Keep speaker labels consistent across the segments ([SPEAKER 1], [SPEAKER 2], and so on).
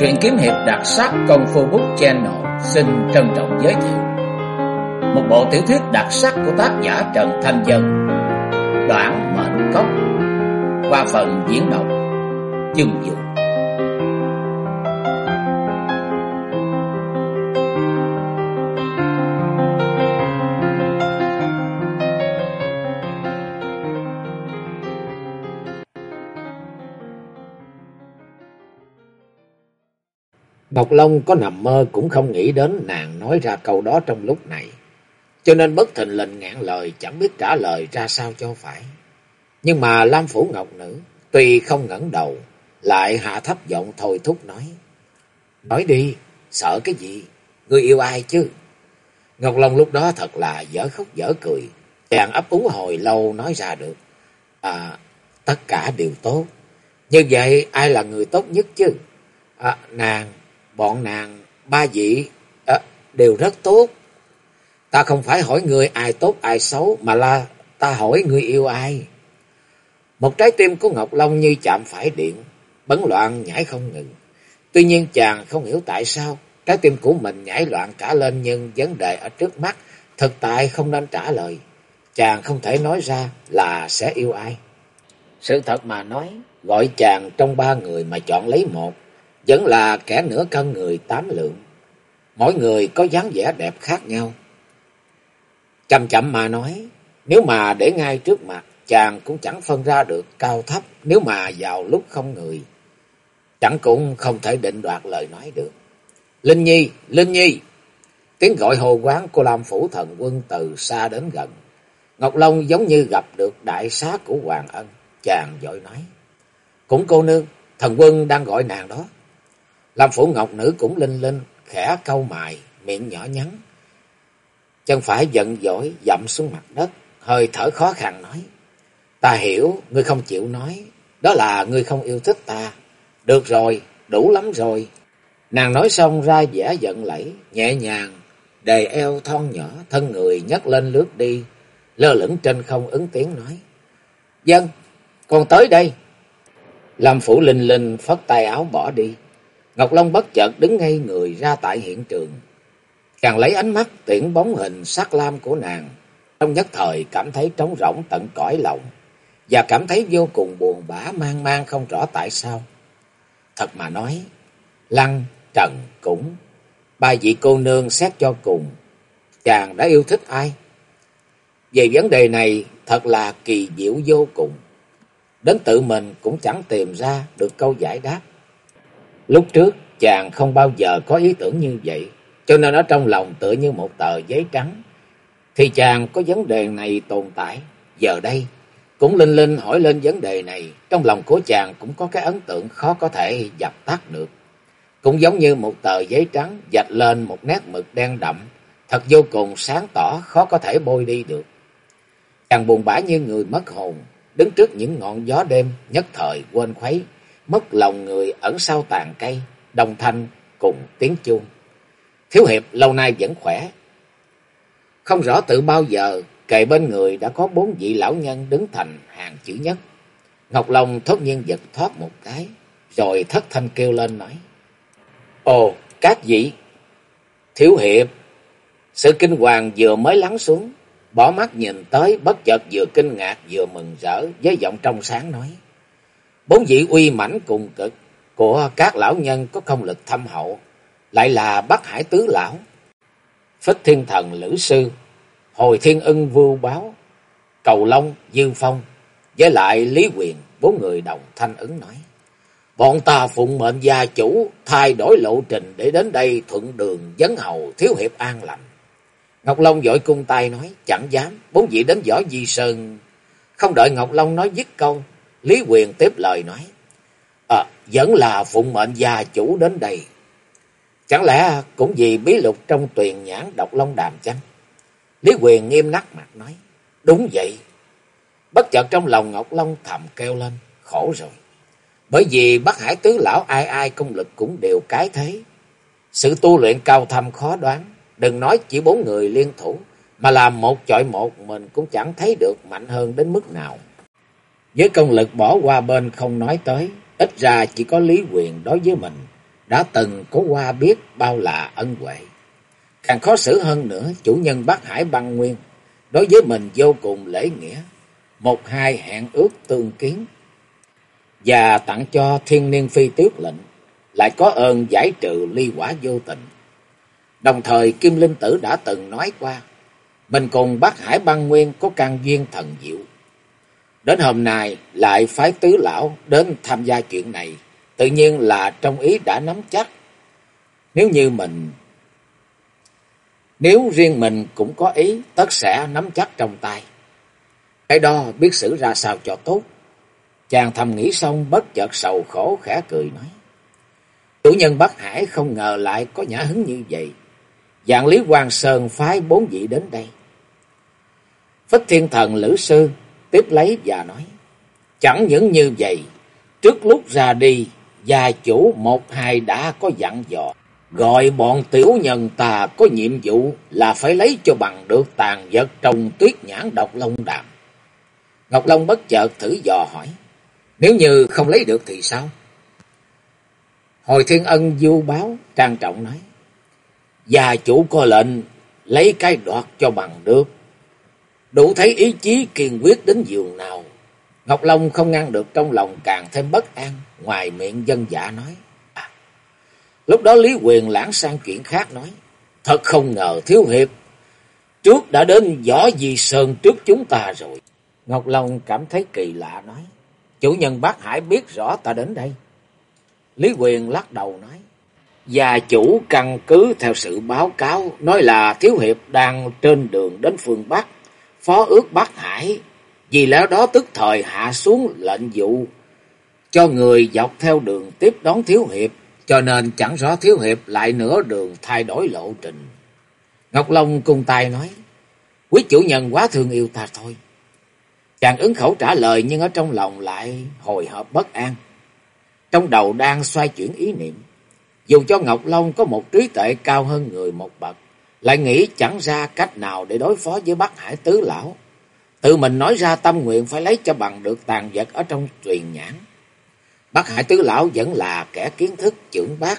[SPEAKER 1] Truyện kiếm hiệp đặc sắc Công Phu Book Channel xin trân trọng giới thiệu một bộ tiểu thuyết đặc sắc của tác giả Trần Thanh Dân, Đoạn Mệnh Cốc, qua phần diễn đọc Dương Dũng.
[SPEAKER 2] Ngọc Long có nằm mơ cũng không nghĩ đến nàng nói ra câu đó trong lúc này, cho nên bất thình lình ngạn lời, chẳng biết trả lời ra sao cho phải. Nhưng mà Lam Phủ Ngọc Nữ tuy không ngẩng đầu, lại hạ thấp giọng thôi thúc nói: "Nói đi, sợ cái gì? Ngươi yêu ai chứ?" Ngọc Long lúc đó thật là dở khóc dở cười, chàng ấp úng hồi lâu nói ra được: Tất cả đều tốt. Như vậy ai là người tốt nhất chứ?" Bọn nàng ba vị đều rất tốt. Ta không phải hỏi ngươi ai tốt ai xấu, mà là ta hỏi ngươi yêu ai. Một trái tim của Ngọc Long như chạm phải điện, bấn loạn nhảy không ngừng. Tuy nhiên chàng không hiểu tại sao trái tim của mình nhảy loạn cả lên, nhưng vấn đề ở trước mắt thực tại không nên trả lời. Chàng không thể nói ra là sẽ yêu ai. Sự thật mà nói, gọi chàng trong ba người mà chọn lấy một, vẫn là kẻ nửa cân người tám lượng. Mỗi người có dáng vẻ đẹp khác nhau. Chậm chậm mà nói, nếu mà để ngay trước mặt, chàng cũng chẳng phân ra được cao thấp. Nếu mà vào lúc không người, chẳng cũng không thể định đoạt lời nói được. "Linh Nhi, Linh Nhi!" Tiếng gọi hô quán của Lam Phủ Thần Quân từ xa đến gần. Ngọc Long giống như gặp được đại xá của Hoàng Ân. Chàng vội nói: "Cũng cô nương, thần quân đang gọi nàng đó." Lam Phủ Ngọc Nữ cũng linh linh, khẽ cau mày, miệng nhỏ nhắn, chân phải giận dỗi dậm xuống mặt đất, hơi thở khó khăn nói: "Ta hiểu, ngươi không chịu nói, đó là ngươi không yêu thích ta. Được rồi, đủ lắm rồi." Nàng nói xong ra vẻ giận lẫy, nhẹ nhàng đề eo thon nhỏ, thân người nhấc lên lướt đi, lơ lửng trên không, ứng tiếng nói: "Dân, con tới đây." Lam Phủ linh linh phất tay áo bỏ đi. Ngọc Long bất chợt đứng ngay người ra tại hiện trường. Chàng lấy ánh mắt tiễn bóng hình sắc lam của nàng, trong nhất thời cảm thấy trống rỗng tận cõi lòng, và cảm thấy vô cùng buồn bã mang mang không rõ tại sao. Thật mà nói, Lăng, Trần, Cũng, ba vị cô nương xét cho cùng, chàng đã yêu thích ai? Về vấn đề này thật là kỳ diệu vô cùng, đến tự mình cũng chẳng tìm ra được câu giải đáp. Lúc trước chàng không bao giờ có ý tưởng như vậy, cho nên ở trong lòng tựa như một tờ giấy trắng thì chàng có vấn đề này tồn tại. Giờ đây cũng linh linh hỏi lên vấn đề này, trong lòng của chàng cũng có cái ấn tượng khó có thể dập tắt được. Cũng giống như một tờ giấy trắng vạch lên một nét mực đen đậm, thật vô cùng sáng tỏ, khó có thể bôi đi được. Chàng buồn bã như người mất hồn, đứng trước những ngọn gió đêm, nhất thời quên khuấy, mất lòng người ẩn sau tàn cây, đồng thanh cùng tiếng chuông. Thiếu hiệp lâu nay vẫn khỏe. Không rõ từ bao giờ, kề bên người đã có 4 vị lão nhân đứng thành hàng chữ nhất. Ngọc Long thốt nhiên giật thoát một cái, rồi thất thanh kêu lên nói: "Ồ, các vị!" Thiếu hiệp. Sự kinh hoàng vừa mới lắng xuống, bỏ mắt nhìn tới, bất chợt vừa kinh ngạc vừa mừng rỡ, với giọng trong sáng nói: "4 vị uy mãnh cùng cực của các lão nhân có công lực thâm hậu, lại là Bắc Hải tứ lão, Phích Thiên Thần Lữ Sư, Hồi Thiên Ưng Vưu Báo, Cầu Long Dư Phong, với lại Lý Quyền." 4 người đồng thanh ứng nói: "Bọn ta phụng mệnh gia chủ thay đổi lộ trình để đến đây thuận đường vấn hầu thiếu hiệp an lành." Ngọc Long vội cung tay nói: "Chẳng dám, 4 vị đến Võ Di Sơn." Không đợi Ngọc Long nói dứt câu, Lý Quyền tiếp lời nói: "Vẫn là phụng mệnh gia chủ đến đây. Chẳng lẽ cũng vì bí lục trong Tuyền Nhãn Độc Long Đàm chăng?" Lý Quyền nghiêm nắc mặt nói: "Đúng vậy." Bất chợt trong lòng Ngọc Long thầm kêu lên: khổ rồi. Bởi vì Bắc Hải tứ lão ai ai công lực cũng đều cái thế, sự tu luyện cao thâm khó đoán. Đừng nói chỉ 4 người liên thủ, mà làm một chọi một mình cũng chẳng thấy được mạnh hơn đến mức nào. Với công lực bỏ qua bên không nói tới, ít ra chỉ có Lý Quyền đối với mình đã từng có qua biết bao là ân huệ. Càng khó xử hơn nữa, chủ nhân Bắc Hải Băng Nguyên đối với mình vô cùng lễ nghĩa, một hai hẹn ước tương kiến, và tặng cho thiên niên phi tuyết lệnh, lại có ơn giải trừ ly quả vô tình. Đồng thời Kim Linh Tử đã từng nói qua, mình cùng Bắc Hải Băng Nguyên có căn duyên thần diệu. Đến hôm nay lại phái tứ lão đến tham gia chuyện này, tự nhiên là trong ý đã nắm chắc. Nếu riêng mình cũng có ý, tất sẽ nắm chắc trong tay. Cái đó biết xử ra sao cho tốt. Chàng thầm nghĩ xong bất chợt sầu khổ khẽ cười nói, chủ nhân Bắc Hải không ngờ lại có nhã hứng như vậy. Dạng Lý Hoàng Sơn phái 4 vị đến đây. Phích Thiên Thần Lữ Sư tiếp lấy và nói, chẳng những như vậy, trước lúc ra đi, gia chủ một hai đã có dặn dò, gọi bọn tiểu nhân ta có nhiệm vụ là phải lấy cho bằng được tàn vật trong Tuyết Nhãn Độc Long Đàm. Ngọc Long bất chợt thử dò hỏi, nếu như không lấy được thì sao? Hồi Thiên Ân du báo trang trọng nói, gia chủ có lệnh lấy cái đoạt cho bằng được, đủ thấy ý chí kiên quyết đến giường nào. Ngọc Long không ngăn được trong lòng càng thêm bất an, ngoài miệng dân dạ nói. Lúc đó Lý Quyền lãng sang chuyện khác nói, thật không ngờ thiếu hiệp trước đã đến Võ Di Sơn trước chúng ta rồi. Ngọc Long cảm thấy kỳ lạ nói, chủ nhân Bắc Hải biết rõ ta đến đây. Lý Quyền lắc đầu nói, gia chủ căn cứ theo sự báo cáo, nói là thiếu hiệp đang trên đường đến phương Bắc, phó ước Bắc Hải, vì lẽ đó tức thời hạ xuống lệnh vụ cho người dọc theo đường tiếp đón thiếu hiệp, cho nên chẳng rõ thiếu hiệp lại nửa đường thay đổi lộ trình. Ngọc Long cung tay nói, quý chủ nhân quá thương yêu ta thôi. Chàng ứng khẩu trả lời, nhưng ở trong lòng lại hồi hộp bất an. Trong đầu đang xoay chuyển ý niệm, dù cho Ngọc Long có một trí tuệ cao hơn người một bậc, lại nghĩ chẳng ra cách nào để đối phó với Bắc Hải tứ lão. Tự mình nói ra tâm nguyện phải lấy cho bằng được tàn vật ở trong Truyền Nhãn. Bắc Hải tứ lão vẫn là kẻ kiến thức chưởng bác,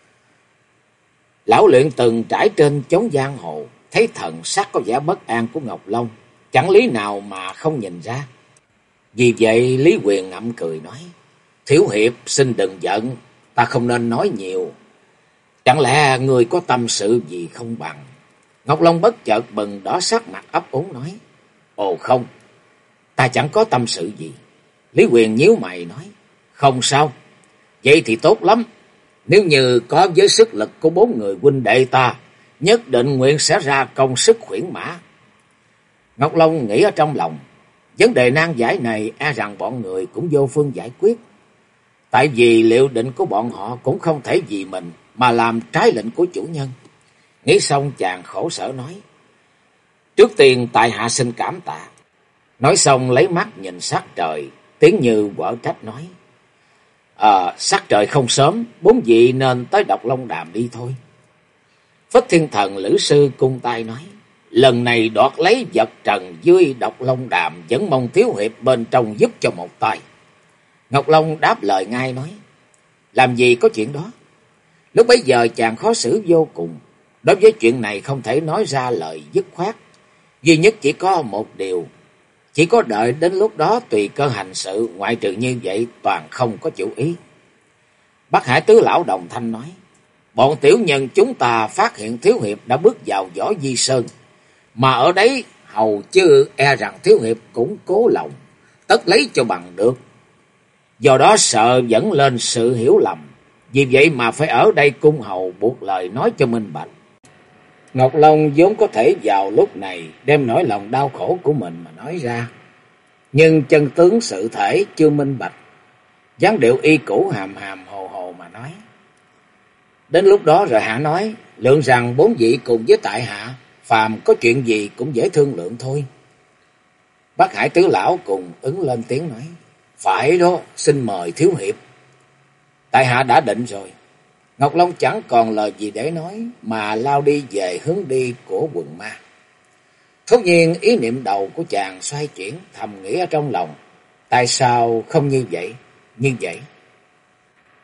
[SPEAKER 2] lão luyện từng trải trên chốn giang hồ, thấy thần sắc có vẻ bất an của Ngọc Long, chẳng lý nào mà không nhìn ra. Vì vậy Lý Quyền ngậm cười nói, thiếu hiệp xin đừng giận, ta không nên nói nhiều. Chẳng lẽ người có tâm sự gì không bằng? Ngọc Long bất chợt bừng đỏ sắc mặt, ấp úng nói, ồ không, ta chẳng có tâm sự gì. Lý Quyền nhíu mày nói, không sao, vậy thì tốt lắm. Nếu như có với sức lực của 4 người huynh đệ ta, nhất định nguyện sẽ ra công sức khuyển mã. Ngọc Long nghĩ ở trong lòng, vấn đề nan giải này e rằng bọn người cũng vô phương giải quyết. Tại vì liệu định của bọn họ cũng không thể vì mình mà làm trái lệnh của chủ nhân. Nghĩ xong chàng khổ sở nói, trước tiên tại hạ xin cảm tạ. Nói xong lấy mắt nhìn sắc trời, tiếng như quở trách nói, sắc trời không sớm, 4 vị nên tới Độc Long Đàm đi thôi. Phích Thiên Thần Lữ Sư cung tay nói, lần này đoạt lấy vật trần dưới Độc Long Đàm, vẫn mong thiếu hiệp bên trong giúp cho một tay. Ngọc Long đáp lời ngay nói, làm gì có chuyện đó. Lúc bấy giờ chàng khó xử vô cùng, đối với chuyện này không thể nói ra lời dứt khoát. Duy nhất chỉ có một điều, chỉ có đợi đến lúc đó tùy cơ hành sự, ngoại trừ như vậy toàn không có chủ ý. Bắc Hải tứ lão đồng thanh nói, bọn tiểu nhân chúng ta phát hiện thiếu hiệp đã bước vào Võ Di Sơn, mà ở đấy hầu chứ e rằng thiếu hiệp cũng cố lòng, tất lấy cho bằng được. Do đó sợ dẫn lên sự hiểu lầm, vì vậy mà phải ở đây cung hầu buộc lời nói cho minh bạch. Ngọc Long vốn có thể vào lúc này đem nỗi lòng đau khổ của mình mà nói ra, nhưng chân tướng sự thể chưa minh bạch, dáng điệu y cũ hàm hàm hồ hồ mà nói. Đến lúc đó rồi hạ nói, lượng rằng 4 vị cùng với tại hạ, phàm có chuyện gì cũng dễ thương lượng thôi. Bắc Hải tứ lão cùng ứng lên tiếng nói, phải đó, xin mời thiếu hiệp. Tại hạ đã định rồi. Ngọc Long chẳng còn lời gì để nói, mà lao đi về hướng đi của quần ma. Thốt nhiên ý niệm đầu của chàng xoay chuyển, thầm nghĩ ở trong lòng, tại sao không như vậy, như vậy.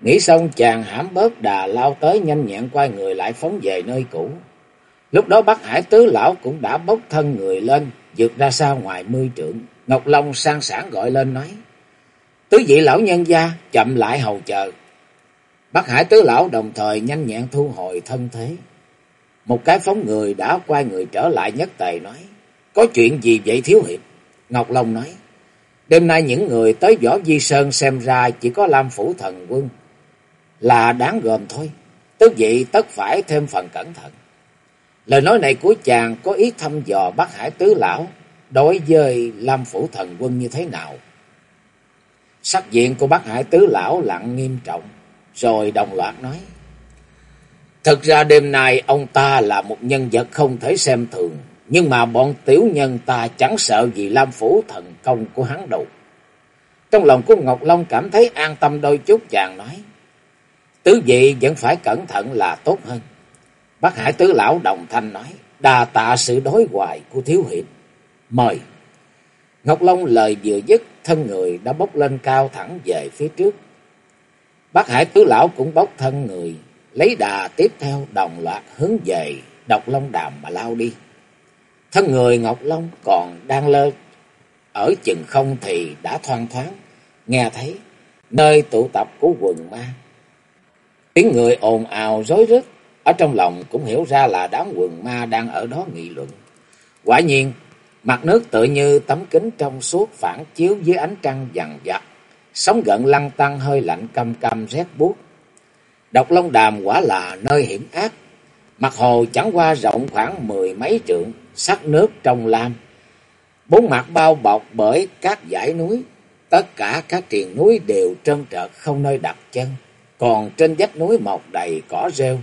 [SPEAKER 2] Nghĩ xong chàng hãm bớt đà lao tới, nhanh nhẹn quay người lại phóng về nơi cũ. Lúc đó Bắc Hải tứ lão cũng đã bốc thân người lên, vượt ra xa ngoài 10 trượng. Ngọc Long sang sảng gọi lên nói: "Tứ vị lão nhân gia, chậm lại hầu chờ." Bắc Hải tứ lão đồng thời nhanh nhẹn thu hồi thân thế. Một cái phóng người đã quay người trở lại nhất tề nói: "Có chuyện gì vậy thiếu hiệp?" Ngọc Long nói: "Đêm nay những người tới Võ Vi Sơn xem ra chỉ có Lam Phủ Thần Quân là đáng gờm thôi. Tứ vị tất phải thêm phần cẩn thận." Lời nói này của chàng có ý thăm dò Bắc Hải tứ lão đối với Lam Phủ Thần Quân như thế nào. Sắc diện của Bắc Hải tứ lão lặng nghiêm trọng, rồi đồng loạt nói: "Thực ra đêm nay ông ta là một nhân vật không thể xem thường, nhưng mà bọn tiểu nhân ta chẳng sợ gì Lam Phủ thần công của hắn đâu." Trong lòng của Ngọc Long cảm thấy an tâm đôi chút, chàng nói: "Tứ vị vẫn phải cẩn thận là tốt hơn." Bắc Hải tứ lão đồng thanh nói: "Đa tạ sự đối hoài của thiếu hiệp, mời." Ngọc Long lời vừa dứt, thân người đã bốc lên cao thẳng về phía trước. Bắc Hải tứ lão cũng bốc thân người, lấy đà tiếp theo, đồng loạt hướng về Độc Long Đàm mà lao đi. Thân người Ngọc Long còn đang lơ ở chừng không thì đã thoang thoáng nghe thấy nơi tụ tập của quần ma. Tiếng người ồn ào rối rít, ở trong lòng cũng hiểu ra là đám quần ma đang ở đó nghị luận. Quả nhiên, mặt nước tựa như tấm kính trong suốt phản chiếu dưới ánh trăng vằn vặt, sóng gợn lăn tăn, hơi lạnh căm căm rét buốt. Độc Long Đàm quả là nơi hiểm ác. Mặt hồ chẳng qua rộng khoảng 10 mấy trượng, sắc nước trong lam, bốn mặt bao bọc bởi các dãy núi. Tất cả các triền núi đều trơn trợt không nơi đặt chân, còn trên vách núi mọc đầy cỏ rêu.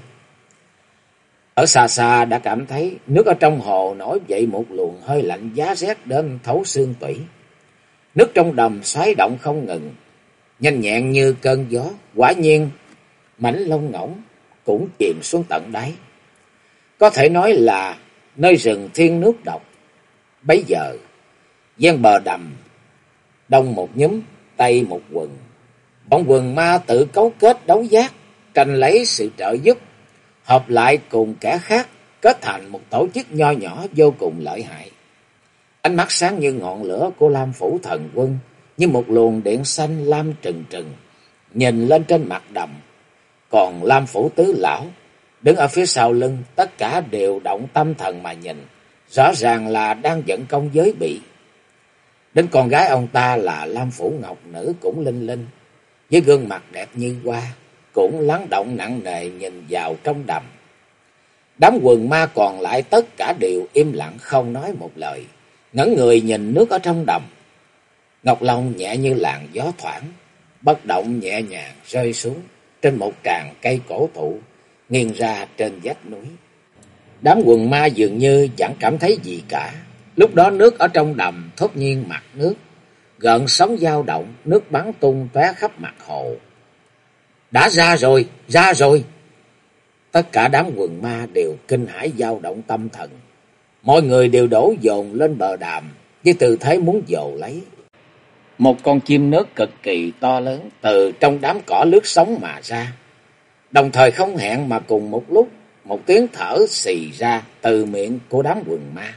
[SPEAKER 2] Ở xa xa đã cảm thấy nước ở trong hồ nổi dậy một luồng hơi lạnh giá rét đến thấu xương tủy. Nước trong đầm xoáy động không ngừng, nhanh nhẹn như cơn gió. Quả nhiên mảnh lông ngỗng cũng chìm xuống tận đáy, có thể nói là nơi rừng thiên nước độc. Bấy giờ ven bờ đầm, đông một nhúm, tây một quần, bọn quần ma tự cấu kết đấu giác, tranh lấy sự trợ giúp, hợp lại cùng kẻ khác, kết thành một tổ chức nho nhỏ vô cùng lợi hại. Ánh mắt sáng như ngọn lửa của Lam Phủ thần quân, như một luồng điện xanh lam trừng trừng, nhìn lên trên mặt đầm. Còn Lam Phủ tứ lão đứng ở phía sau lưng, tất cả đều động tâm thần mà nhìn, rõ ràng là đang giận công giới bị. Đến con gái ông ta là Lam Phủ Ngọc Nữ cũng linh linh, với gương mặt đẹp như hoa, cũng lắng động nặng nề nhìn vào trong đầm. Đám quần ma còn lại tất cả đều im lặng không nói một lời, ngẩn người nhìn nước ở trong đầm. Ngọc Long nhẹ như làn gió thoảng, bất động nhẹ nhàng rơi xuống trên một tràng cây cổ thụ nghiêng ra trên vách núi. Đám quần ma dường như chẳng cảm thấy gì cả. Lúc đó nước ở trong đầm thốt nhiên mặt nước, gợn sóng dao động, nước bắn tung tóe khắp mặt hồ. Đã ra rồi, ra rồi! Tất cả đám quần ma đều kinh hãi dao động tâm thần. Mọi người đều đổ dồn lên bờ đàm với tư thế muốn dồ lấy. Một con chim nước cực kỳ to lớn từ trong đám cỏ lướt sóng mà ra. Đồng thời không hẹn mà cùng một lúc, một tiếng thở xì ra từ miệng của đám quần ma.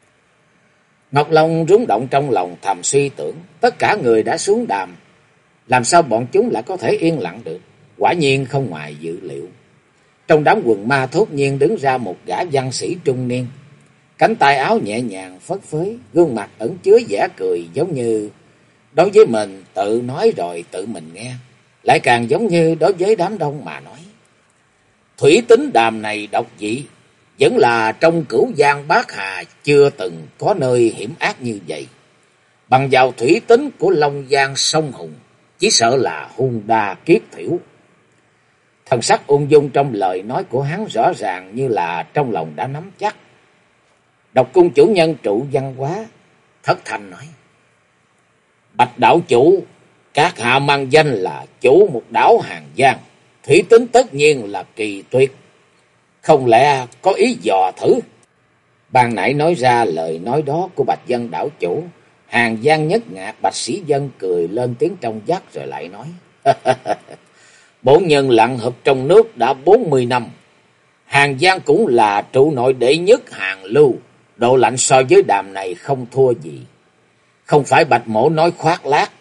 [SPEAKER 2] Ngọc Long rúng động trong lòng, thầm suy tưởng, tất cả người đã xuống đàm, làm sao bọn chúng lại có thể yên lặng được? Quả nhiên không ngoài dự liệu. Trong đám quần ma thốt nhiên đứng ra một gã văn sĩ trung niên, cánh tay áo nhẹ nhàng phất phới, gương mặt ẩn chứa vẻ cười, giống như đối với mình tự nói rồi tự mình nghe, lại càng giống như đối với đám đông mà nói. Thủy tính đàm này độc dị, vẫn là trong cửu giang bát hà chưa từng có nơi hiểm ác như vậy. Bằng vào thủy tính của Long Giang sông Hùng, chỉ sợ là hung đa kiết thiểu. Thần sắc ung dung trong lời nói của hắn rõ ràng như là trong lòng đã nắm chắc. Độc Cung chủ nhân trụ văn hóa thất thanh nói: Bạch đạo chủ, các hạ mang danh là chủ một đảo Hàng Giang, thủy tính tất nhiên là kỳ tuyệt, không lẽ có ý dò thử? Ban nãy nói ra lời nói đó của Bạch Dân đảo chủ, Hàng Giang nhất ngạc. Bạch Sĩ Dân cười lên tiếng trong vắt rồi lại nói: Bổn nhân lặn hợp trong nước đã 40 năm. Hàng Giang cũng là trụ nội đệ nhất hàng lưu. Độ lạnh so với đàm này không thua gì. Không phải Bạch Mổ nói khoác lác.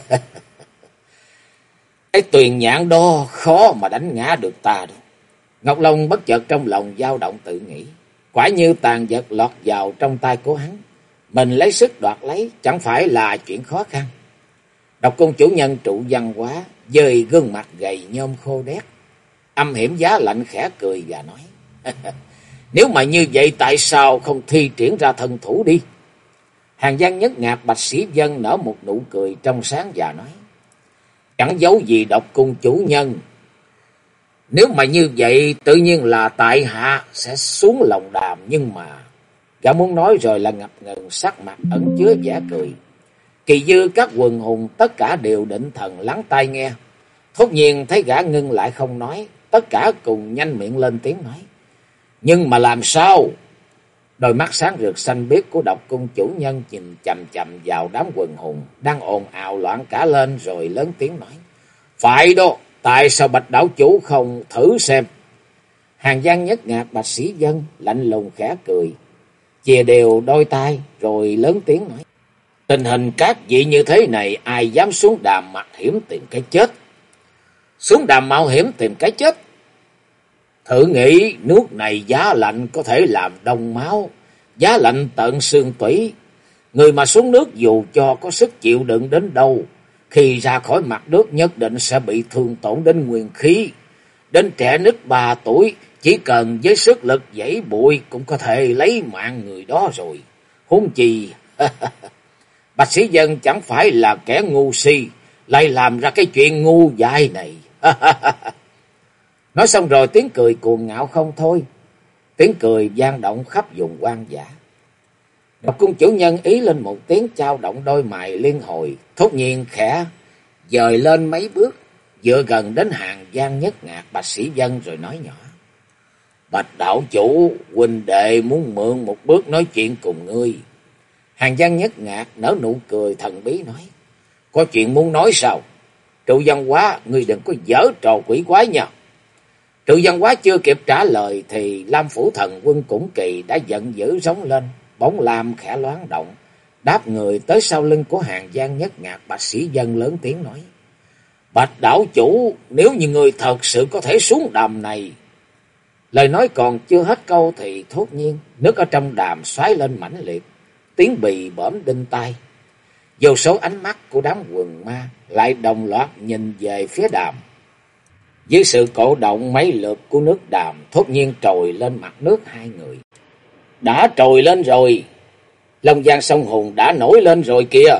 [SPEAKER 2] Cái tuyền nhãn đó khó mà đánh ngã được ta đâu. Ngọc Long bất chợt trong lòng dao động tự nghĩ. Quả như tàn vật lọt vào trong tay của hắn. Mình lấy sức đoạt lấy chẳng phải là chuyện khó khăn. Độc Cung chủ nhân trụ văn hóa, dời gương mặt gầy nhôm khô đét, âm hiểm giá lạnh khẽ cười và nói. Nếu mà như vậy tại sao không thi triển ra thân thủ đi? Hàng Giang Nhất Ngạc Bạch Sĩ Vân nở một nụ cười trong sáng và nói. Chẳng giấu gì Độc Cung chủ nhân. Nếu mà như vậy tự nhiên là tại hạ sẽ xuống lòng đàm. Nhưng mà gã muốn nói rồi là ngập ngừng, sắc mặt ẩn chứa vẻ cười. Kỳ dư các quần hùng tất cả đều định thần lắng tai nghe. Thốt nhiên thấy gã ngưng lại không nói. Tất cả cùng nhanh miệng lên tiếng nói. Nhưng mà làm sao? Đôi mắt sáng rực xanh biếc của Độc Cung chủ nhân nhìn chằm chằm vào đám quần hùng đang ồn ào loạn cả lên, rồi lớn tiếng nói. Phải đó, tại sao Bạch đảo chủ không thử xem? Hàng Giang Nhất Ngạc Bạch Sĩ Vân lạnh lùng khẽ cười, chìa đều đôi tay rồi lớn tiếng nói. Tình hình các vị như thế này, ai dám xuống đàm mạo hiểm tìm cái chết? Xuống đàm mạo hiểm tìm cái chết? Thử nghĩ nước này giá lạnh có thể làm đông máu, giá lạnh tận xương tủy. Người mà xuống nước dù cho có sức chịu đựng đến đâu, khi ra khỏi mặt nước nhất định sẽ bị thương tổn đến nguyên khí. Đến trẻ nít 3 tuổi, chỉ cần với sức lực giãy bụi cũng có thể lấy mạng người đó rồi. Huống chi, Bạch Sĩ Vân chẳng phải là kẻ ngu si, lại làm ra cái chuyện ngu dại này. Nói xong rồi tiếng cười cuồng ngạo không thôi. Tiếng cười vang động khắp vùng hoang dã. Độc Cung chủ nhân ý lên một tiếng, chao động đôi mày liên hồi, thốt nhiên khẽ dời lên mấy bước, dựa gần đến Hàng Giang Nhất Ngạc Bạch Sĩ Vân rồi nói nhỏ. Bạch đảo chủ, huynh đệ muốn mượn một bước nói chuyện cùng ngươi. Hàng Giang Nhất Ngạc nở nụ cười thần bí nói. Có chuyện muốn nói sao? Trụ Văn Hóa, ngươi đừng có giở trò quỷ quái nha. Trụ Văn Hóa chưa kịp trả lời thì Lam Phủ Thần Quân Cũng Kỳ đã giận dữ rống lên, bóng lam khẽ loáng động, đáp người tới sau lưng của Hàng Giang Nhất Ngạc Bạch Sĩ Vân lớn tiếng nói. Bạch đảo chủ, nếu như người thật sự có thể xuống đàm này. Lời nói còn chưa hết câu thì thốt nhiên nước ở trong đàm xoáy lên mãnh liệt, tiếng bì bõm đinh tai. Vô số ánh mắt của đám quần ma lại đồng loạt nhìn về phía đàm. Dưới sự cổ động mấy lượt của nước đàm, thốt nhiên trồi lên mặt nước hai người. Đã trồi lên rồi, Long Giang Sông Hùng đã nổi lên rồi kìa.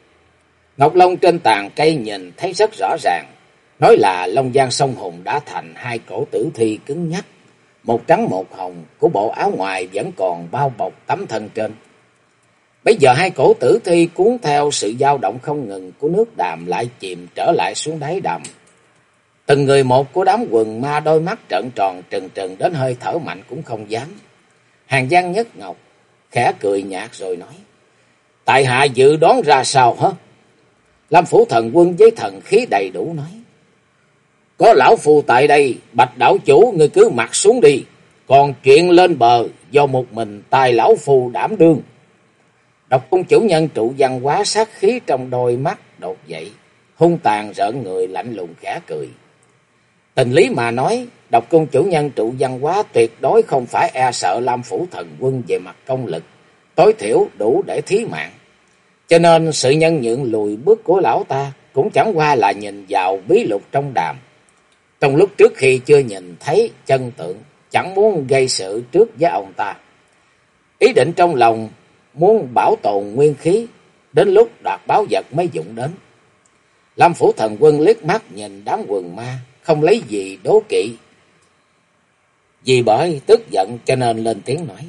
[SPEAKER 2] Ngọc Long trên tàn cây nhìn thấy rất rõ ràng, nói là Long Giang Sông Hùng đã thành hai cổ tử thi cứng nhắc, một trắng một hồng, của bộ áo ngoài vẫn còn bao bọc tấm thân trên. Bây giờ hai cổ tử thi cuốn theo sự dao động không ngừng của nước đàm lại chìm trở lại xuống đáy đầm. Từng người một của đám quần ma đôi mắt trợn tròn trừng trừng đến hơi thở mạnh cũng không dám. Hàng Giang Nhất Ngọc khẽ cười nhạt rồi nói. Tại hạ dự đoán ra sao hả? Lam Phủ Thần Quân với thần khí đầy đủ nói. Có lão phu tại đây, Bạch đảo chủ ngươi cứ mặc xuống đi. Còn chuyện lên bờ do một mình tài lão phu đảm đương. Độc Cung chủ nhân Trụ Văn Hóa sát khí trong đôi mắt đột dậy, hung tàn rợn người lạnh lùng khẽ cười. Tình lý mà nói, Độc Cung chủ nhân Trụ Văn Hóa tuyệt đối không phải e sợ Lam Phủ Thần Quân về mặt công lực, tối thiểu đủ để thí mạng. Cho nên sự nhân nhượng lùi bước của lão ta cũng chẳng qua là nhìn vào bí lục trong đàm. Trong lúc trước khi chưa nhìn thấy chân tượng, chẳng muốn gây sự trước với ông ta. Ý định trong lòng muốn bảo tồn nguyên khí, đến lúc đoạt báo vật mới dụng đến. Lam Phủ Thần Quân liếc mắt nhìn đám quần ma, không lấy gì đố kỵ. Vì bởi tức giận cho nên lên tiếng nói.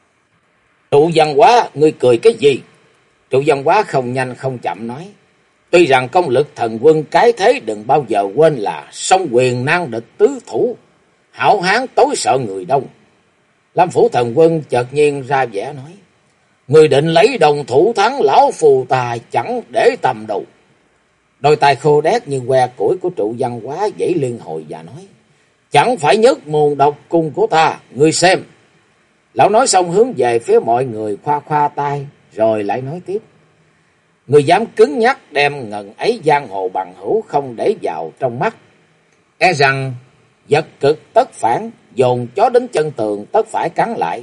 [SPEAKER 2] Trụ Văn Hóa, ngươi cười cái gì? Trụ Văn Hóa không nhanh không chậm nói. Tuy rằng công lực thần quân cái thế đừng bao giờ quên là song quyền nan địch tứ thủ, hảo hán tối sợ người đông. Lam Phủ Thần Quân chợt nhiên ra vẻ nói. Người định lấy đồng thủ thắng lão phù ta chẳng để tầm đầu. Đôi tay khô đét như que củi của trụ văn hóa dãy liên hồi và nói: chẳng phải nhất môn độc cung của ta, ngươi xem. Lão nói xong hướng về phía mọi người khoa khoa tay, rồi lại nói tiếp: người dám cứng nhắc đem ngần ấy giang hồ bằng hữu không để vào trong mắt, e rằng vật cực tất phản, dồn chó đến chân tường tất phải cắn lại.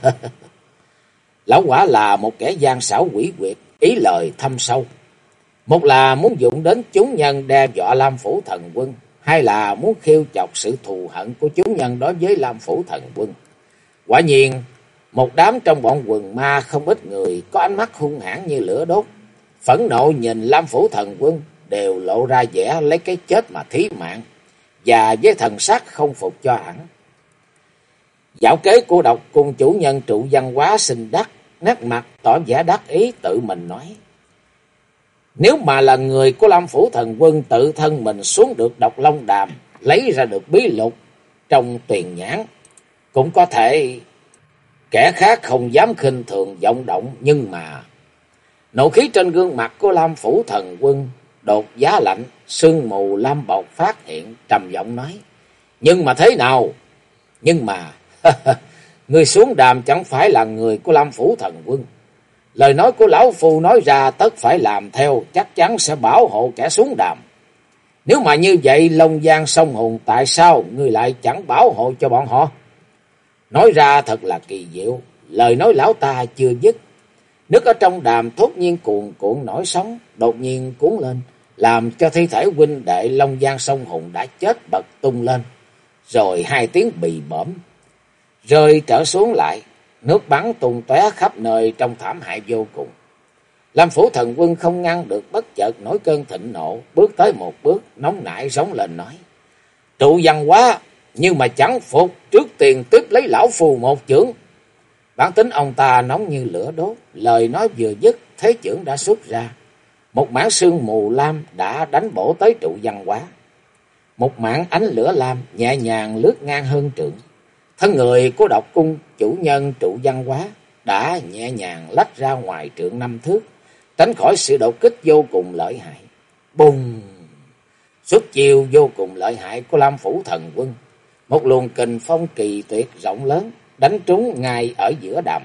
[SPEAKER 2] Lão quả là một kẻ gian xảo quỷ quyệt, ý lời thâm sâu. Một là muốn dụng đến chúng nhân đe dọa Lam Phủ Thần Quân, hay là muốn khiêu chọc sự thù hận của chúng nhân đối với Lam Phủ Thần Quân. Quả nhiên, một đám trong bọn quần ma không ít người có ánh mắt hung hãn như lửa đốt, phẫn nộ nhìn Lam Phủ Thần Quân, đều lộ ra vẻ lấy cái chết mà thí mạng, và với thần sắc không phục cho hẳn. Dạo kế của độc cung chủ nhân trụ văn hóa xinh đắc, nét mặt tỏ vẻ đắc ý, tự mình nói: nếu mà là người của Lam Phủ Thần Quân tự thân mình xuống được Độc Long Đàm, lấy ra được bí lục trong tuyền nhãn, cũng có thể kẻ khác không dám khinh thường vọng động. Nhưng mà nộ khí trên gương mặt của Lam Phủ Thần Quân đột giá lạnh, sương mù lam bọc phát hiện, trầm giọng nói: nhưng mà thế nào? Nhưng mà người xuống đàm chẳng phải là người của Lam Phủ Thần Quân. Lời nói của lão phu nói ra tất phải làm theo, chắc chắn sẽ bảo hộ kẻ xuống đàm. Nếu mà như vậy, Long Giang Sông Hùng tại sao ngươi lại chẳng bảo hộ cho bọn họ? Nói ra thật là kỳ diệu. Lời nói lão ta chưa dứt, nước ở trong đàm thốt nhiên cuồn cuộn nổi sóng, đột nhiên cuốn lên, làm cho thi thể huynh đệ Long Giang Sông Hùng đã chết bật tung lên, rồi hai tiếng bì bõm rơi trở xuống lại. Nước bắn tung tóe khắp nơi trong thảm hại vô cùng. Lam Phủ Thần Quân không ngăn được, bất chợt nổi cơn thịnh nộ, bước tới một bước, nóng nảy rống lên nói: trụ văn hóa, nhưng mà chẳng phục, trước tiên tiếp lấy lão phù một chưởng. Bản tính ông ta nóng như lửa đốt, lời nói vừa dứt, thế chưởng đã xuất ra. Một mảng sương mù lam đã đánh bổ tới trụ văn hóa. Một mảng ánh lửa lam nhẹ nhàng lướt ngang hơn trượng. Thân người của độc cung chủ nhân trụ văn hóa đã nhẹ nhàng lách ra ngoài trượng 5 thước, tránh khỏi sự đột kích vô cùng lợi hại. Bùng! Xuất chiêu vô cùng lợi hại của Lam Phủ Thần Quân, một luồng kình phong kỳ tuyệt rộng lớn đánh trúng ngay ở giữa đàm.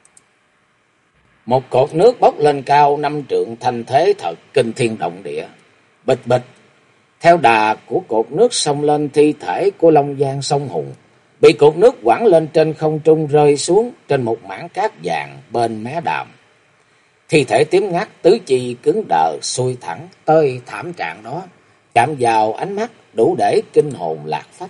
[SPEAKER 2] Một cột nước bốc lên cao 5 trượng, thành thế thật kinh thiên động địa. Bịch bịch, theo đà của cột nước xông lên, thi thể của Long Giang Sông Hùng bị cột nước quẳng lên trên không trung, rơi xuống trên một mảng cát vàng bên mé đàm. Thi thể tím ngắt, tứ chi cứng đờ, xuôi thẳng tới thảm trạng đó, chạm vào ánh mắt đủ để kinh hồn lạc phách.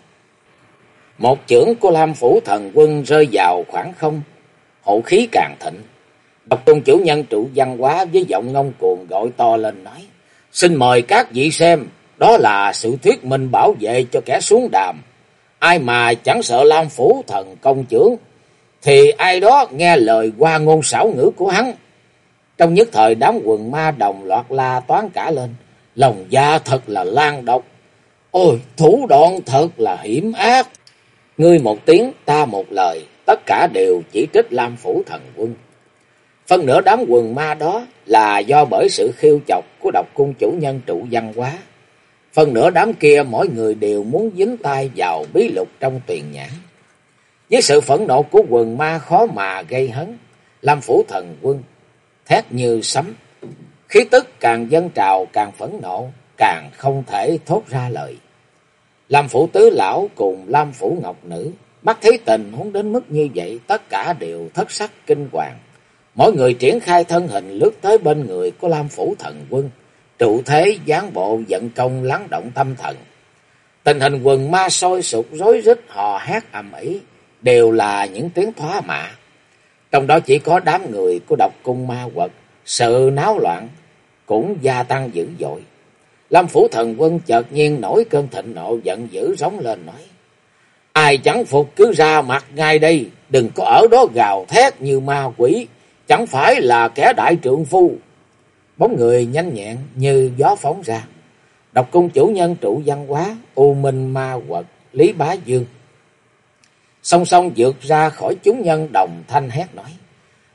[SPEAKER 2] Một chưởng của Lam Phủ Thần Quân rơi vào khoảng không, hộ khí càng thịnh. Độc tôn chủ nhân trụ văn hóa với giọng ngông cuồng gọi to lên nói: xin mời các vị xem, đó là sự thuyết minh bảo vệ cho kẻ xuống đàm. Ai mà chẳng sợ Lam Phủ Thần công chưởng, thì ai đó nghe lời qua ngôn xảo ngữ của hắn. Trong nhất thời, đám quần ma đồng loạt la toán cả lên: lòng dạ thật là lan độc, ôi thủ đoạn thật là hiểm ác. Ngươi một tiếng, ta một lời, tất cả đều chỉ trích Lam Phủ Thần Quân. Phân nửa đám quần ma đó là do bởi sự khiêu chọc của độc cung chủ nhân trụ văn hóa. Phần nửa đám kia mỗi người đều muốn dính tay vào bí lục trong tuyền nhãn. Với sự phẫn nộ của quần ma khó mà gây hấn, Lam Phủ Thần Quân thét như sấm, khí tức càng dâng trào, càng phẫn nộ, càng không thể thốt ra lời. Lam Phủ Tứ Lão cùng Lam Phủ Ngọc Nữ mắt thấy tình huống đến mức như vậy, tất cả đều thất sắc kinh hoàng. Mỗi người triển khai thân hình lướt tới bên người của Lam Phủ Thần Quân, trụ thế giáng bộ vận công lắng động tâm thần. Tình hình quần ma sôi sục rối rít hò hét ầm ĩ, đều là những tiếng thoá mạ. Trong đó chỉ có đám người của độc cung ma quật, sự náo loạn cũng gia tăng dữ dội. Lam Phủ Thần Quân chợt nhiên nổi cơn thịnh nộ, giận dữ rống lên nói: ai chẳng phục cứ ra mặt ngay đây, đừng có ở đó gào thét như ma quỷ, chẳng phải là kẻ đại trượng phu. Bóng người nhanh nhẹn như gió phóng ra. Độc cung chủ nhân trụ văn hóa, U Minh ma quật, Lý Bá Dương song song vượt ra khỏi chúng nhân, đồng thanh hét nói: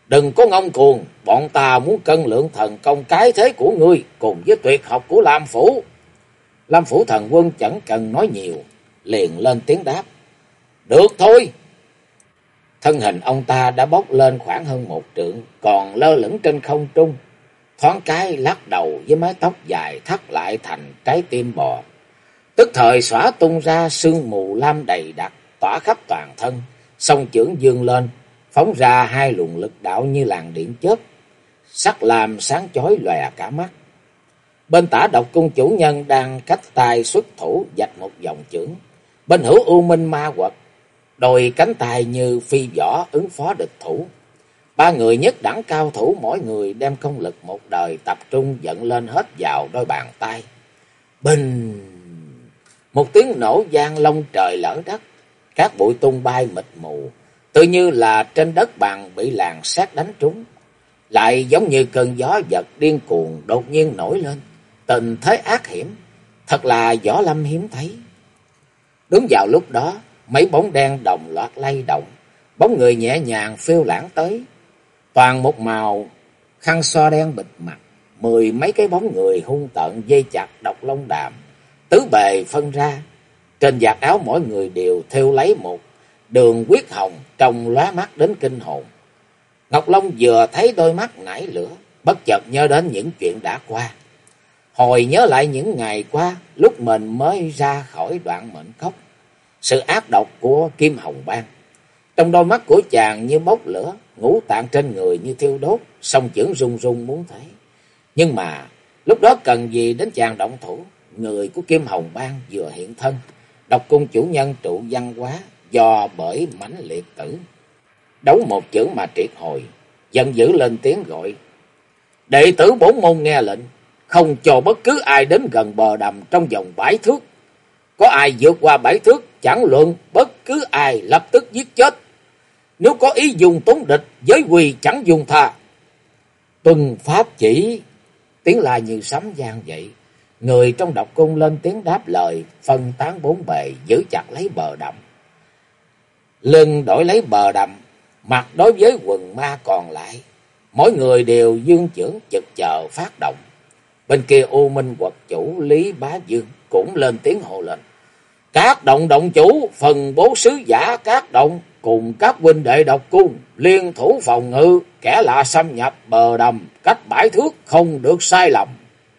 [SPEAKER 2] Đừng có ngông cuồng, bọn ta muốn cân lượng thần công cái thế của ngươi cùng với tuyệt học của Lam Phủ. Lam Phủ thần quân chẳng cần nói nhiều, liền lên tiếng đáp. Được thôi. Thân hình ông ta đã bốc lên khoảng hơn 1 trượng, còn lơ lửng trên không trung. Thoáng cái lắc đầu với mái tóc dài thắt lại thành trái tim bò. Tức thời xõa tung ra sương mù lam đầy đặc, tỏa khắp toàn thân. Song chưởng dương lên, phóng ra 2 luồng lực đạo như làn điện chớp, sắc lam sáng chói lòe cả mắt. Bên tả Độc Cung chủ nhân đang cách tay xuất thủ vạch một dòng chưởng. Bên hữu U Minh Ma Quật, đôi cánh tay như phi võ ứng phó địch thủ. 3 người nhất đẳng cao thủ, mỗi người đem công lực một đời tập trung dẫn lên hết vào đôi bàn tay. Bình! Một tiếng nổ vang long trời lở đất, các bụi tung bay mịt mù, tự như là trên đất bằng bị làn sét đánh trúng. Lại giống như cơn gió giật điên cuồng đột nhiên nổi lên, tình thế ác hiểm, thật là võ lâm hiếm thấy. Đúng vào lúc đó, mấy bóng đen đồng loạt lay động, bóng người nhẹ nhàng phiêu lãng tới, toàn một màu khăn so đen bịt mặt. 10 mấy cái bóng người hung tợn dây chặt Độc Long Đàm, tứ bề phân ra. Trên vạt áo mỗi người đều thêu lấy một đường huyết hồng trông lóa mắt đến kinh hồn. Ngọc Long vừa thấy đôi mắt nảy lửa, bất chợt nhớ đến những chuyện đã qua. Hồi nhớ lại những ngày qua, lúc mình mới ra khỏi Đoạn Mệnh Cốc, sự ác độc của Kim Hồng Bang. Trong đôi mắt của chàng như bốc lửa, ngũ tạng trên người như thiêu đốt, song chưởng run run muốn thế. Nhưng mà lúc đó cần gì đến chàng động thủ? Người của Kim Hồng Bang vừa hiện thân, Độc Cung chủ nhân trụ văn hóa do bởi mãnh liệt tử. Đấu một chữ mà triệt hồi, giận dữ lên tiếng gọi. Đệ tử 4 môn nghe lệnh, không cho bất cứ ai đến gần bờ đầm trong vòng 7 thước. Có ai vượt qua 7 thước, chẳng luận bất cứ ai lập tức giết chết. Nếu có ý dùng tốn địch, giới quy chẳng dùng tha. Tuân pháp chỉ. Tiếng la như sấm vang dậy. Người trong Độc Cung lên tiếng đáp lời, phân tán bốn bề, giữ chặt lấy bờ đầm. Lưng đổi lấy bờ đầm, mặt đối với quần ma còn lại. Mỗi người đều dương chưởng chực chờ phát động. Bên kia U Minh Quật chủ Lý Bá Dương cũng lên tiếng hộ lệnh. Các động chủ, phần bố sứ giả các động cùng các huynh đệ Độc Cung liên thủ phòng ngự, kẻ lạ xâm nhập bờ đầm cách 7 thước không được sai lầm.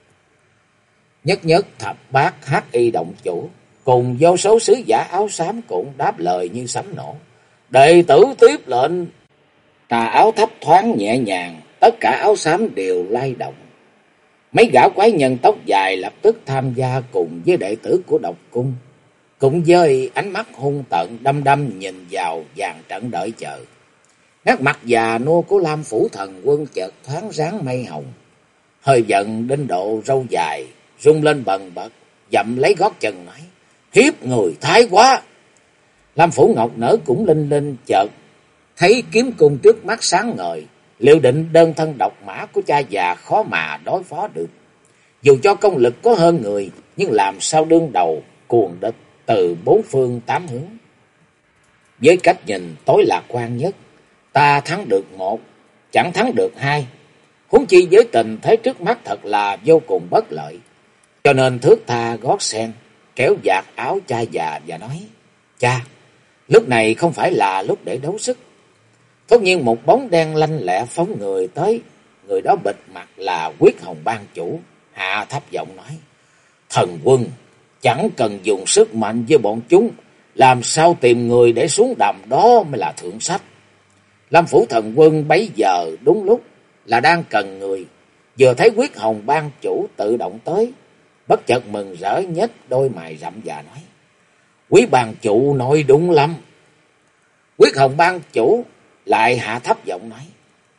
[SPEAKER 2] Nhất nhất thập bát hắc y động chủ cùng vô số sứ giả áo xám cũng đáp lời như sấm nổ. Đệ tử tiếp lệnh. Tà áo thấp thoáng nhẹ nhàng, tất cả áo xám đều lay động. Mấy gã quái nhân tóc dài lập tức tham gia cùng với đệ tử của Độc Cung, cũng với ánh mắt hung tợn đăm đăm nhìn vào dàn trận đợi chờ. Nét mặt già nua của Lam Phủ thần quân chợt thoáng dáng mây hồng, hơi giận đến độ râu dài rung lên bần bật, dậm lấy gót chân nói: Hiếp người thái quá! Lam Phủ Ngọc Nở cũng linh linh chợt thấy kiếm cung trước mắt sáng ngời, liệu định đơn thân độc mã của cha già khó mà đối phó được. Dù cho công lực có hơn người, nhưng làm sao đương đầu cuồng địch từ 4 phương 8 hướng. Với cách nhìn tối lạc quan nhất, ta thắng được 1, chẳng thắng được 2. Huống chi với tình thế trước mắt thật là vô cùng bất lợi. Cho nên thước tha gót sen, kéo vạt áo cha già và nói: Cha, lúc này không phải là lúc để đấu sức. Tất nhiên một bóng đen lanh lẹ phóng người tới, người đó bịt mặt là Quyết Hồng Bang chủ, hạ thấp giọng nói: Thần quân, chẳng cần dùng sức mạnh với bọn chúng, làm sao tìm người để xuống đầm đó mới là thượng sách. Lam Phủ thần quân bấy giờ đúng lúc là đang cần người, vừa thấy Quyết Hồng Bang chủ tự động tới, bất chợt mừng rỡ nhếch đôi mày rậm và nói: Quý bang chủ nói đúng lắm. Quyết Hồng Bang chủ lại hạ thấp giọng nói: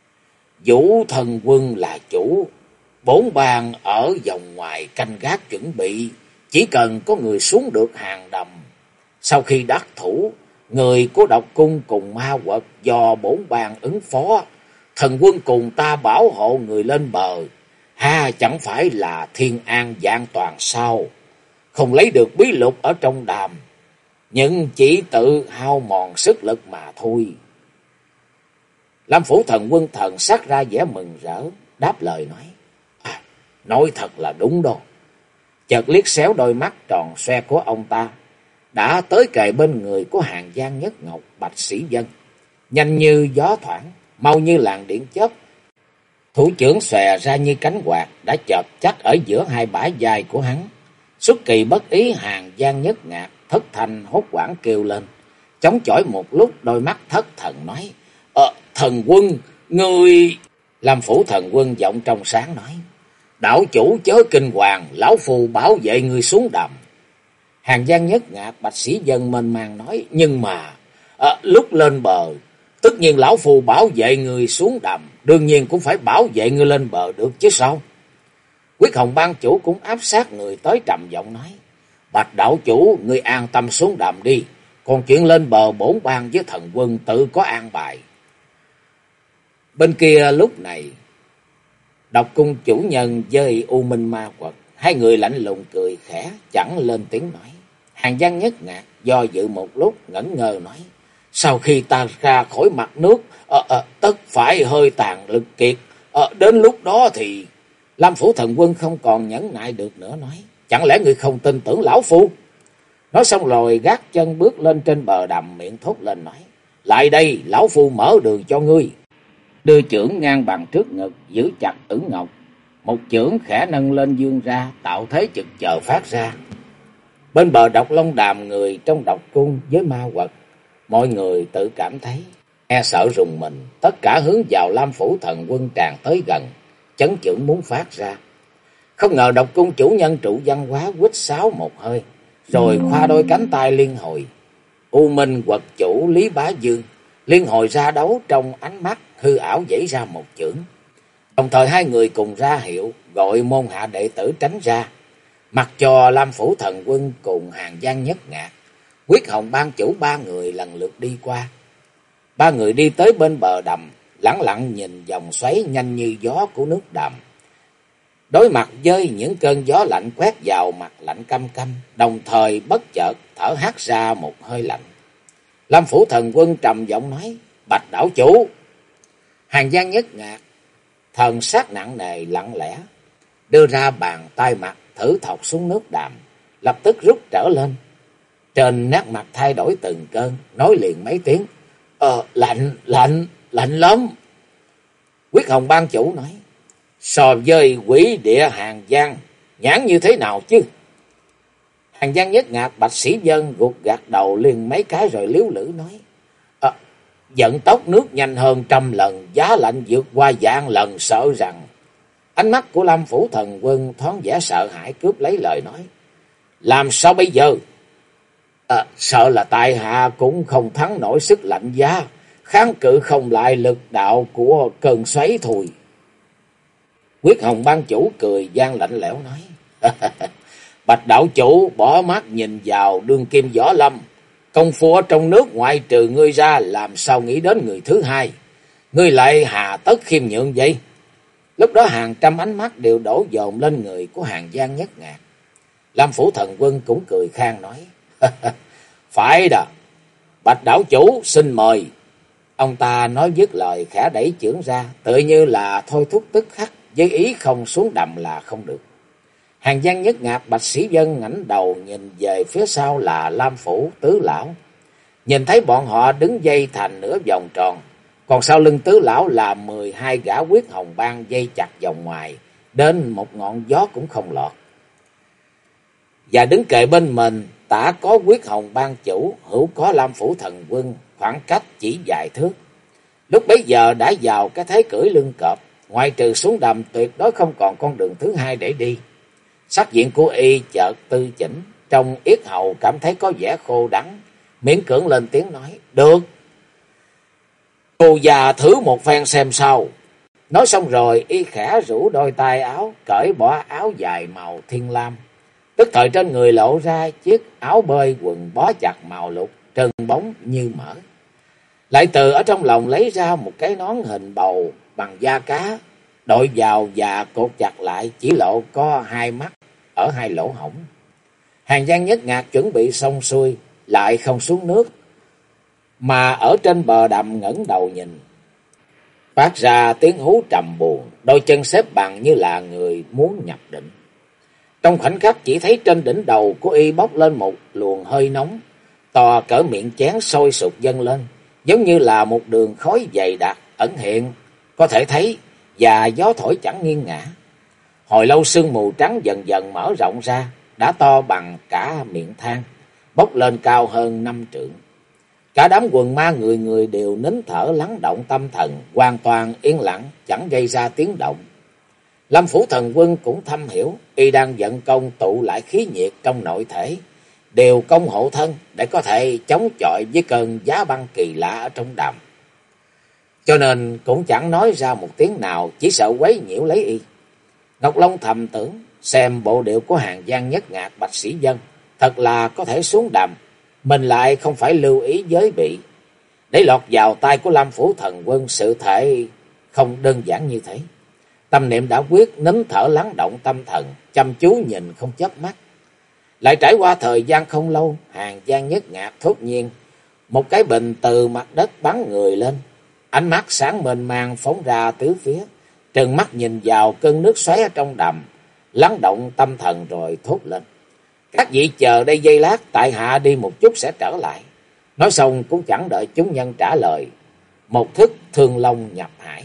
[SPEAKER 2] Vũ thần quân là chủ, 4 bang ở vòng ngoài canh gác chuẩn bị, chỉ cần có người xuống được hàng đầm. Sau khi đắc thủ, người của Độc Cung cùng ma quật do 4 bang ứng phó, thần quân cùng ta bảo hộ người lên bờ, chẳng phải là thiên an vạn toàn sao? Không lấy được bí lục ở trong đàm, nhưng chỉ tự hao mòn sức lực mà thôi. Lam Phủ Thần Quân thần sắc ra vẻ mừng rỡ, đáp lời nói: nói thật là đúng đó. Chợt liếc xéo đôi mắt tròn xoe của ông ta, đã tới kề bên người của Hàn Giang Nhất Ngọc Bạch Sĩ Vân, nhanh như gió thoảng, mau như làn điện chớp. Thủ chưởng xòe ra như cánh quạt, đã chợp chắc ở giữa hai bả vai của hắn. Xuất kỳ bất ý, Hàn Giang Nhất Ngạc thất thanh hốt hoảng kêu lên, chống chỏi một lúc, đôi mắt thất thần nói: Thần quân, ngươi... Lam Phủ Thần Quân giọng trong sáng nói: đạo chủ chớ kinh hoàng, lão phù bảo vệ ngươi xuống đầm. Hàn Giang Nhất Ngạc Bạch Sĩ Vân mênh mang nói: nhưng mà lúc lên bờ, tất nhiên lão phù bảo vệ người xuống đầm, đương nhiên cũng phải bảo vệ ngươi lên bờ được chứ sao. Quyết Hồng ban chủ cũng áp sát người tới, trầm giọng nói: Bạch đạo chủ, ngươi an tâm xuống đầm đi, còn chuyện lên bờ bổn ban với thần quân tự có an bài. Bên kia lúc này, Độc Cung chủ nhân với U Minh Ma Quật, hai người lạnh lùng cười khẽ, chẳng lên tiếng nói. Hàn Giang Nhất Ngạc do dự một lúc, ngẩn ngơ nói: sau khi ta ra khỏi mặt nước, tất phải hơi tàn lực kiệt, đến lúc đó thì... Lam Phủ Thần Quân không còn nhẫn nại được nữa, nói: chẳng lẽ người không tin tưởng lão phu? Nói xong rồi gác chân bước lên trên bờ đầm, miệng thốt lên nói: lại đây, lão phu mở đường cho ngươi. Đưa chưởng ngang bằng trước ngực, giữ chặt Tử Ngọc, một chưởng khẽ nâng lên dương ra, tạo thế chực chờ phát ra. Bên bờ Độc Long Đàm, người trong Độc Cung với Ma Quật, mọi người tự cảm thấy e sợ rùng mình, tất cả hướng vào Lam Phủ Thần Quân tràn tới gần, chấn chưởng muốn phát ra. Không ngờ Độc Cung chủ nhân Trụ Văn Hóa quýt sáo một hơi, rồi khoa đôi cánh tay liên hồi. U Minh Quật chủ Lý Bá Dương liên hồi ra đấu, trong ánh mắt hư ảo dãy ra một chưởng. Đồng thời hai người cùng ra hiệu gọi môn hạ đệ tử tránh ra, mặc cho Lam Phủ Thần Quân cùng Hàn Giang Nhất Ngạc, Quyết Hồng ban chủ ba người lần lượt đi qua. Ba người đi tới bên bờ đầm, lẳng lặng nhìn dòng xoáy nhanh như gió của nước đầm. Đối mặt với những cơn gió lạnh quét vào mặt lạnh căm căm, đồng thời bất chợt thở hắt ra một hơi lạnh. Lam Phủ Thần Quân trầm giọng nói: Bạch đảo chủ. Hàn Giang Nhất Ngạc thần sắc nặng nề lặng lẽ, đưa ra bàn tay mặt thử thọc xuống nước đàm, lập tức rút trở lên. Trên nét mặt thay đổi từng cơn, nói liền mấy tiếng: lạnh lắm. Quyết Hồng ban chủ nói: so với quỷ địa Hàn Giang, nhãn như thế nào chứ? Hàn Giang Nhất Ngạc Bạch Sĩ Vân gục gạt đầu liền mấy cái rồi liếu lử nói: vận tốc nước nhanh hơn 100 lần, giá lạnh vượt qua vạn lần, sợ rằng... Ánh mắt của Lam Phủ Thần Quân thoáng vẻ sợ hãi, cướp lấy lời nói: làm sao bây giờ? Sợ là tại hạ cũng không thắng nổi sức lạnh giá, kháng cự không lại lực đạo của cơn xoáy thôi. Quyết Hồng ban chủ cười gian lạnh lẽo nói: Bạch đạo chủ bỏ mắt nhìn vào đương kim võ lâm, công phu ở trong nước ngoại trừ ngươi ra, làm sao nghĩ đến người thứ hai? Ngươi lại hà tất khiêm nhượng vậy? Lúc đó hàng trăm ánh mắt đều đổ dồn lên người của Hàn Giang Nhất Ngạc. Lam Phủ Thần Quân cũng cười khang nói: phải đó, Bạch đảo chủ xin mời. Ông ta nói dứt lời khẽ đẩy chưởng ra, tự như là thôi thúc tức khắc, với ý không xuống đầm là không được. Hàn Giang Nhất Ngạc Bạch Sĩ Vân ngẩng đầu nhìn về phía sau là Lam Phủ tứ lão, nhìn thấy bọn họ đứng dây thành nửa vòng tròn, còn sau lưng tứ lão là 12 gã Quyết Hồng ban dây chặt vòng ngoài, đến một ngọn gió cũng không lọt. Và đứng kề bên mình, tả có Quyết Hồng ban chủ, hữu có Lam Phủ Thần Quân, khoảng cách chỉ vài thước. Lúc bấy giờ đã vào cái thế cưỡi lưng cọp, ngoại trừ xuống đầm tuyệt đối không còn con đường thứ hai để đi. Sắc diện của y chợt tư chỉnh, trong yết hầu cảm thấy có vẻ khô đắng, miễn cưỡng lên tiếng nói: được, cô già thử một phen xem sao. Nói xong rồi y khẽ rũ đôi tay áo, cởi bỏ áo dài màu thiên lam, tức thời trên người lộ ra chiếc áo bơi quần bó chặt màu lục, trơn bóng như mỡ. Lại từ ở trong lòng lấy ra một cái nón hình bầu bằng da cá, đội vào và cột chặt lại, chỉ lộ có hai mắt ở hai lỗ hổng. Hàn Giang Nhất Ngạc chuẩn bị xong xuôi, lại không xuống nước, mà ở trên bờ đầm ngẩng đầu nhìn. phát ra tiếng hú trầm buồn, đôi chân xếp bằng như là người muốn nhập định. Trong khoảnh khắc chỉ thấy trên đỉnh đầu của y bốc lên một luồng hơi nóng, to cỡ miệng chén sôi sục dâng lên, giống như là một đường khói dày đặc ẩn hiện, có thể thấy, và gió thổi chẳng nghiêng ngả. Hồi lâu sương mù trắng dần dần mở rộng ra, đã to bằng cả miệng than, bốc lên cao hơn 5 trượng. Cả đám quần ma người người đều nín thở lắng động tâm thần, hoàn toàn yên lặng, chẳng gây ra tiếng động. Lâm Phủ Thần Quân cũng thâm hiểu, y đang vận công tụ lại khí nhiệt trong nội thể, đều công hộ thân để có thể chống chọi với cơn giá băng kỳ lạ ở trong đầm. Cho nên cũng chẳng nói ra một tiếng nào, chỉ sợ quấy nhiễu lấy y. Ngọc Long thầm tưởng, xem bộ điệu của Hàn Giang Nhất Ngạc Bạch Sĩ Vân, thật là có thể xuống đầm, mình lại không phải lưu ý giới bị. Để lọt vào tay của Lâm Phủ Thần Quân, sự thể không đơn giản như thế. Tâm niệm đã quyết, nín thở lắng động tâm thần, chăm chú nhìn không chớp mắt. Lại trải qua thời gian không lâu, Hàn Giang Nhất Ngạc thốt nhiên một cái bình từ mặt đất bắn người lên, ánh mắt sáng mênh mang phóng ra tứ phía, trừng mắt nhìn vào cơn nước xoáy ở trong đầm, lắng động tâm thần rồi thốt lên: "Các vị chờ đây giây lát, tại hạ đi một chút sẽ trở lại." Nói xong cũng chẳng đợi chúng nhân trả lời, một thức thương long nhập hải.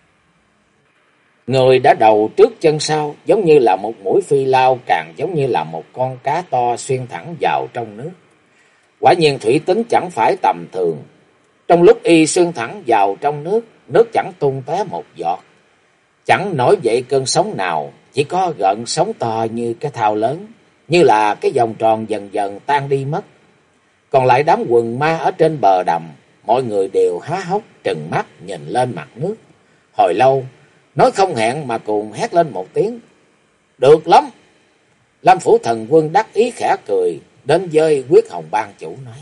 [SPEAKER 2] Người đã đầu trước chân sau, giống như là một mũi phi lao, càng giống như là một con cá to xuyên thẳng vào trong nước. Quả nhiên thủy tính chẳng phải tầm thường. Trong lúc y xuyên thẳng vào trong nước, nước chẳng tung té một giọt, chẳng nổi dậy cơn sóng nào, chỉ có gợn sóng to như cái thao lớn, như là cái vòng tròn dần dần tan đi mất. Còn lại đám quần ma ở trên bờ đầm, mọi người đều há hốc trừng mắt nhìn lên mặt nước. Hồi lâu, nói không hẹn mà cùng hét lên một tiếng: "Được lắm!" Lâm Phủ Thần Quân đắc ý khẽ cười, đến với Quyết Hồng ban chủ nói: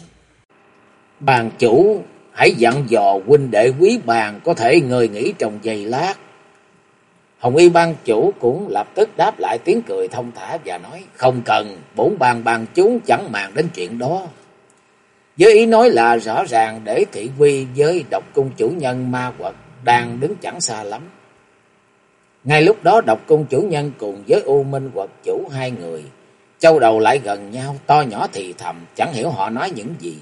[SPEAKER 2] "Ban chủ, hãy dặn dò huynh đệ Quý Bàn có thể ngơi nghỉ trong giây lát." Hồng Y ban chủ cũng lập tức đáp lại tiếng cười thông thả và nói: "Không cần, bổn ban chủ chẳng màng đến chuyện đó." Với ý nói là rõ ràng để thị uy với Độc Cung chủ nhân ma quật đang đứng chẳng xa lắm. Ngay lúc đó Độc Cung chủ nhân cùng với U Minh quật chủ hai người châu đầu lại gần nhau, to nhỏ thì thầm, chẳng hiểu họ nói những gì.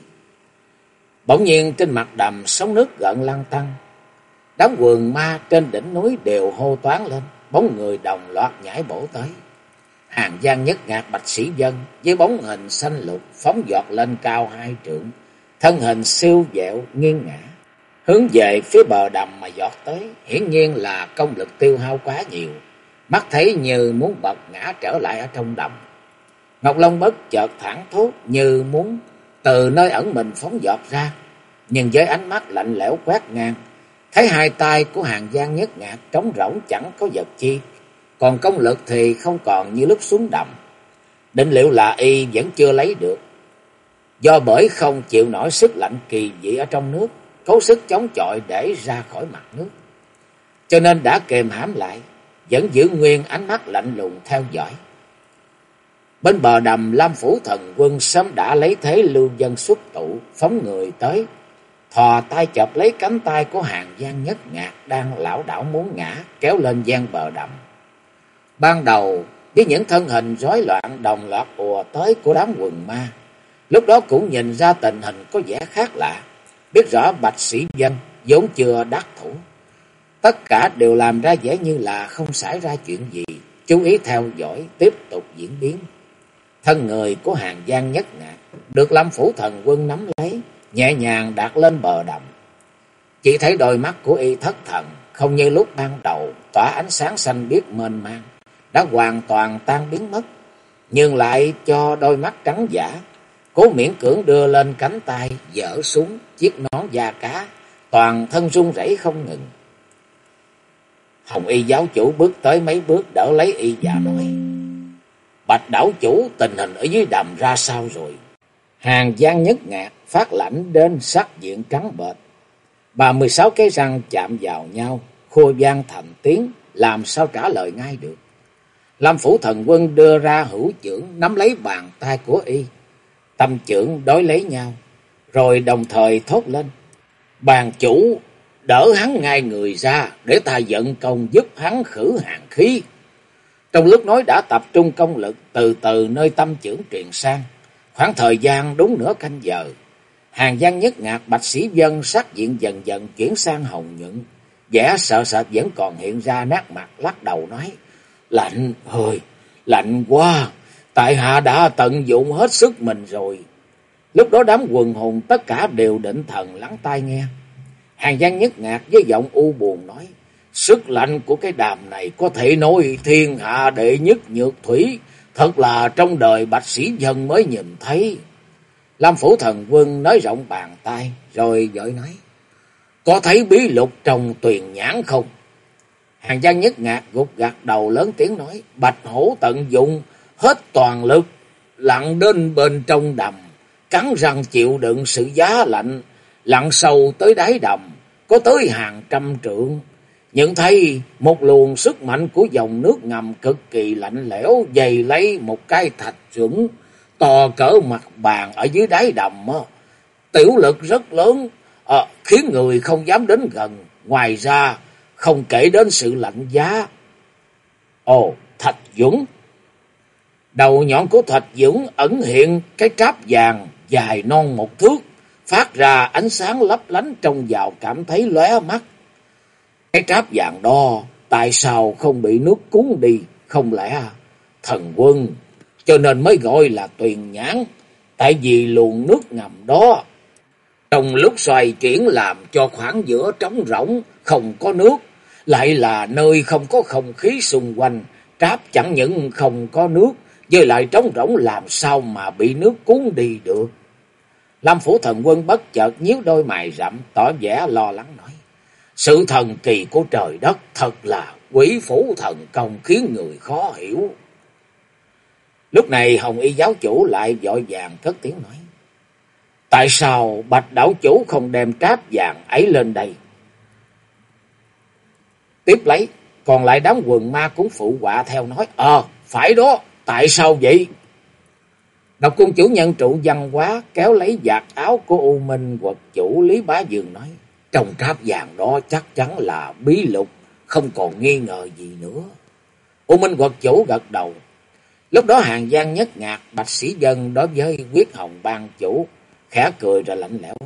[SPEAKER 2] Bỗng nhiên trên mặt đầm sóng nước gợn lăn tăn, đám quần ma trên đỉnh núi đều hô toán lên, bóng người đồng loạt nhảy bổ tới. Hàn Giang Nhất Ngạc Bạch Sĩ Vân với bóng hình xanh lục phóng giọt lên cao 2 trượng, thân hình siêu vẹo nghiêng ngã, hướng về phía bờ đầm mà giọt tới. Hiển nhiên là công lực tiêu hao quá nhiều, mắt thấy như muốn bật ngã trở lại ở trong đầm. Ngọc Long bất chợt thảng thốt như muốn từ nơi ẩn mình phóng giọt ra, nhưng với ánh mắt lạnh lẽo quét ngang, thấy hai tay của Hàn Giang Nhất Ngạc trống rỗng chẳng có vật chi, còn công lực thì không còn như lúc xuống đầm. Định liệu là y vẫn chưa lấy được, do bởi không chịu nổi sức lạnh kỳ dị ở trong nước, cố sức chống chọi để ra khỏi mặt nước, cho nên đã kềm hãm lại, vẫn giữ nguyên ánh mắt lạnh lùng theo dõi. Bên bờ đầm, Lâm Phủ Thần Quân sớm đã lấy thế lưu dân xuất tụ, phóng người tới, thò tay chộp lấy cánh tay của Hàn Giang Nhất Ngạc đang lảo đảo muốn ngã, kéo lên gian bờ đầm. Ban đầu với những thân hình rối loạn đồng loạt ùa tới của đám quần ma, lúc đó cũng nhìn ra tình hình có vẻ khác lạ, biết rõ Bạch Sĩ Vân vốn chưa đắc thủ, tất cả đều làm ra vẻ như là không xảy ra chuyện gì, chú ý theo dõi tiếp tục diễn biến. Thân người của Hàn Giang Nhất Ngạc được Lâm Phủ Thần Quân nắm lấy, nhẹ nhàng đặt lên bờ đầm. Chỉ thấy đôi mắt của y thất thần, không như lúc ban đầu tỏa ánh sáng xanh biếc mênh mang, đã hoàn toàn tan biến mất, nhưng lại cho đôi mắt trắng dã, cố miễn cưỡng đưa lên cánh tay, dỡ xuống chiếc nón da cá, toàn thân run rẩy không ngừng. Hồng Y giáo chủ bước tới mấy bước đỡ lấy y và nói: "Bạch đảo chủ, tình hình ở dưới đầm ra sao rồi?" Hàn Giang Nhất Ngạc phát lãnh đến sắc diện trắng bệch, 36 cái răng chạm vào nhau, khô vang thành tiếng, làm sao trả lời ngay được. Lâm Phủ Thần Quân đưa ra hữu chưởng nắm lấy bàn tay của y, tâm chưởng đối lấy nhau, rồi đồng thời thốt lên: "Bàn chủ, đỡ hắn ngay người ra để ta vận công giúp hắn khử hàn khí. Trong lúc nói đã tập trung công lực từ từ nơi tâm chưởng truyền sang. Khoảng thời gian đúng nửa canh giờ, Hàn Giang Nhất Ngạc, Bạch Sĩ Vân sắc diện dần dần chuyển sang hồng nhuận, vẻ sợ sệt vẫn còn hiện ra nét mặt, lắc đầu nói: Lạnh hơi, lạnh quá, tại hạ đã tận dụng hết sức mình rồi. Lúc đó đám quần hùng tất cả đều định thần lắng tai nghe. Hàn Giang Nhất Ngạc với giọng u buồn nói: Sức lạnh của cái đàm này có thể nói thiên hạ đệ nhất nhược thủy, thật là trong đời Bạch Sĩ Vân mới nhìn thấy. Lam Phủ Thần Quân nói rộng bàn tay rồi vội nói: Có thấy bí lục trong tuyền nhãn không? Hàn Giang Nhất Ngạc gục gặt đầu lớn tiếng nói: Bạch hổ tận dụng hết toàn lực lặn đến bên trong đầm, cắn răng chịu đựng sự giá lạnh, lặn sâu tới đáy đầm có tới hàng trăm trượng, nhận thấy một luồng sức mạnh của dòng nước ngầm cực kỳ lạnh lẽo dày lấy một cái thạch chuẩn to cỡ mặt bàn ở dưới đáy đầm. Tiểu lực rất lớn, khiến người không dám đến gần. Ngoài ra không kể đến sự lạnh giá. Ồ, thạch dũng. Đầu nhọn của thạch dũng ẩn hiện cái tráp vàng dài non một thước, phát ra ánh sáng lấp lánh trông vào cảm thấy lóe mắt. Cái tráp vàng đó tại sao không bị nước cuốn đi? Không lẽ thần quân cho nên mới gọi là tuyền nhãn? Tại vì luồng nước ngầm đó trong lúc xoay chuyển làm cho khoảng giữa trống rỗng không có nước, lại là nơi không có không khí xung quanh. Tráp chẳng những không có nước, với lại trống rỗng làm sao mà bị nước cuốn đi được? Lam Phủ Thần Quân bất chợt nhíu đôi mày rậm, tỏ vẻ lo lắng nói: Sự thần kỳ của trời đất thật là quỷ phủ thần công, khiến người khó hiểu. Lúc này Hồng Y giáo chủ lại vội vàng cất tiếng nói: Tại sao Bạch đảo chủ không đem tráp vàng ấy lên đây? Tiếp lấy, còn lại đám quần ma cũng phụ họa theo nói: Phải đó, tại sao vậy? Độc Cung chủ nhân trụ văn hóa kéo lấy vạt áo của U Minh Quật chủ Lý Bá Dương nói: Trong tráp vàng đó chắc chắn là bí lục, không còn nghi ngờ gì nữa. U Minh Quật chủ gật đầu. Lúc đó Hàn Giang Nhất Ngạc, Bạch Sĩ Vân đối với Quyết Hồng ban chủ khẽ cười rồi lạnh lẽo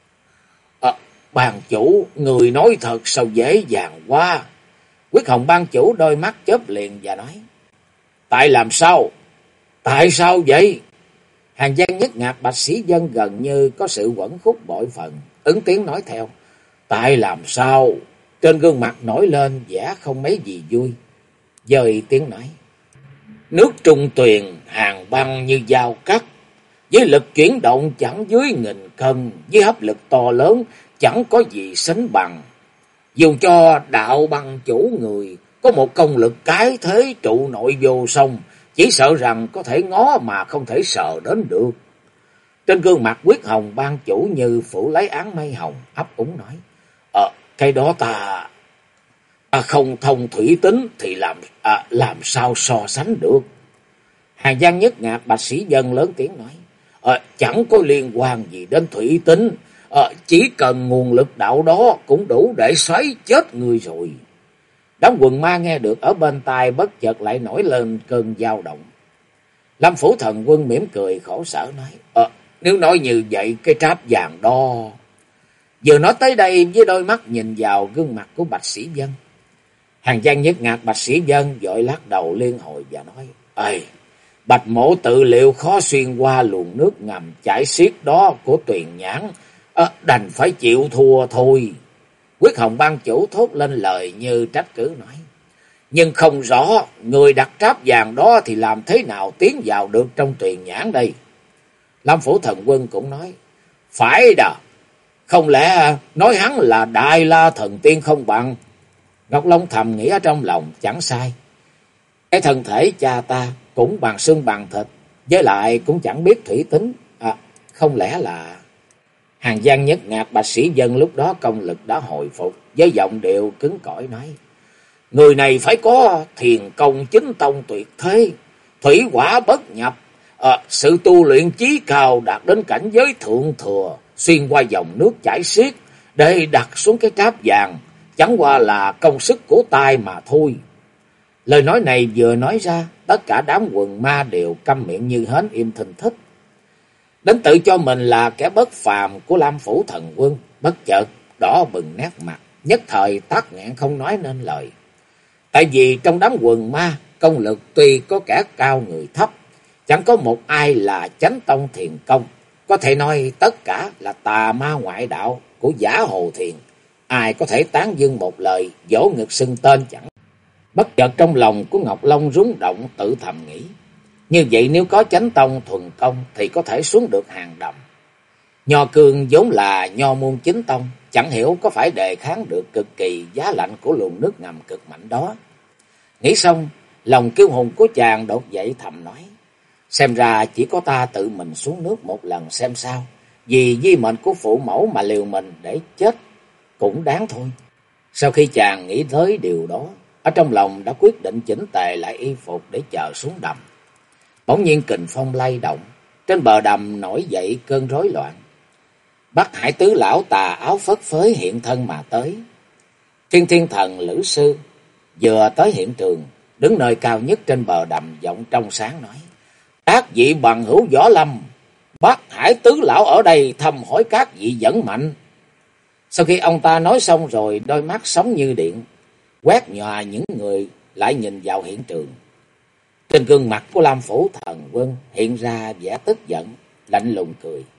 [SPEAKER 2] nói: Ban chủ, người nói thật sao dễ dàng quá? Quyết Hồng ban chủ đôi mắt chớp liền và nói: Tại làm sao? Tại sao vậy? Hàn Giang Nhất Ngạc, Bạch Sĩ Vân gần như có sự uẩn khúc bội phần, ứng tiếng nói theo: Tại làm sao? Trên gương mặt nổi lên vẻ không mấy gì vui, dời tiếng nói: Nước trung tuyền hàng băng như dao cắt, với lực chuyển động chẳng dưới 1000 cân, với hấp lực to lớn chẳng có gì sánh bằng. Dù cho đạo băng chủ người có một công lực cái thế trụ nội vô song, chỉ sợ rằng có thể ngó mà không thể sờ đến được. Trên gương mặt Quyết Hồng ban chủ như phủ lấy áng mây hồng, ấp úng nói: Cái đó ta không thông thủy tính thì làm sao so sánh được? Hàn Giang Nhất Ngạc, Bạch Sĩ Vân lớn tiếng nói: Chẳng có liên quan gì đến thủy tính, chỉ cần nguồn lực đạo đó cũng đủ để xoáy chết người rồi. Đám quần ma nghe được ở bên tai bất chợt lại nổi lên cơn dao động. Lâm Phủ Thần Quân mỉm cười khổ sở nói: Nếu nói như vậy cái tráp vàng đó. Vừa nói tới đây với đôi mắt nhìn vào gương mặt của Bạch Sĩ Vân, Hàn Giang Nhất Ngạc, Bạch Sĩ Vân vội lắc đầu liên hồi và nói: Bạch mổ tự liệu khó xuyên qua luồng nước ngầm chảy xiết đó của tuyền nhãn, đành phải chịu thua thôi. Quyết Hồng ban chủ thốt lên lời như trách cứ nói: Nhưng không rõ người đặt tráp vàng đó thì làm thế nào tiến vào được trong tuyền nhãn đây? Lâm Phủ Thần Quân cũng nói: Phải đà, không lẽ nói hắn là Đại La thần tiên không bằng? Ngọc Long thầm nghĩ ở trong lòng chẳng sai. Cái thân thể cha ta cũng bằng xương bằng thịt, với lại cũng chẳng biết thủy tính. Không lẽ là... Hàn Giang Nhất Ngạc, Bạch Sĩ Vân lúc đó công lực đã hồi phục, với giọng điệu cứng cỏi nói: Người này phải có thiền công chính tông tuyệt thế, thủy hỏa bất nhập, sự tu luyện chí cao đạt đến cảnh giới thượng thừa, xuyên qua dòng nước chảy xiết, để đặt xuống cái tráp vàng chẳng qua là công sức của tay mà thôi. Lời nói này vừa nói ra, tất cả đám quần ma đều câm miệng như hến im thình thích. Đến tự cho mình là kẻ bất phàm của Lam Phủ Thần Quân, bất chợt đỏ bừng nét mặt, nhất thời tắc nghẹn không nói nên lời. Tại vì trong đám quần ma, công lực tuy có kẻ cao người thấp, chẳng có một ai là chánh tông thiền công. Có thể nói tất cả là tà ma ngoại đạo của Giả Hồ Thiền. Ai có thể tán dương một lời, vỗ ngực xưng tên chẳng. Bất chợt trong lòng của Ngọc Long rúng động, tự thầm nghĩ. Như vậy nếu có chánh tông thuần công thì có thể xuống được hàng đầm. Nho Cương vốn là nho môn chính tông, chẳng hiểu có phải đề kháng được cực kỳ giá lạnh của luồng nước ngầm cực mạnh đó. Nghĩ xong, lòng kiêu hùng của chàng đột dậy thầm nói. Xem ra chỉ có ta tự mình xuống nước một lần xem sao. Vì di mệnh của phụ mẫu mà liều mình để chết cũng đáng thôi. Sau khi chàng nghĩ tới điều đó, ở trong lòng đã quyết định chỉnh tề lại y phục để chờ xuống đầm. Bỗng nhiên kình phong lay động, trên bờ đầm nổi dậy cơn rối loạn. Bắc Hải tứ lão tà áo phất phới hiện thân mà tới. Thiên Thiên Thần Lữ Sư vừa tới hiện trường, đứng nơi cao nhất trên bờ đầm, giọng trong sáng nói. Các vị bằng hữu võ lâm, Bắc Hải tứ lão ở đây thăm hỏi các vị dẫn mạnh. Sau khi ông ta nói xong rồi, đôi mắt sống như điện, quét nhòa những người lại nhìn vào hiện trường. Trên gương mặt của Lam Phủ Thần Quân hiện ra vẻ tức giận, lạnh lùng cười.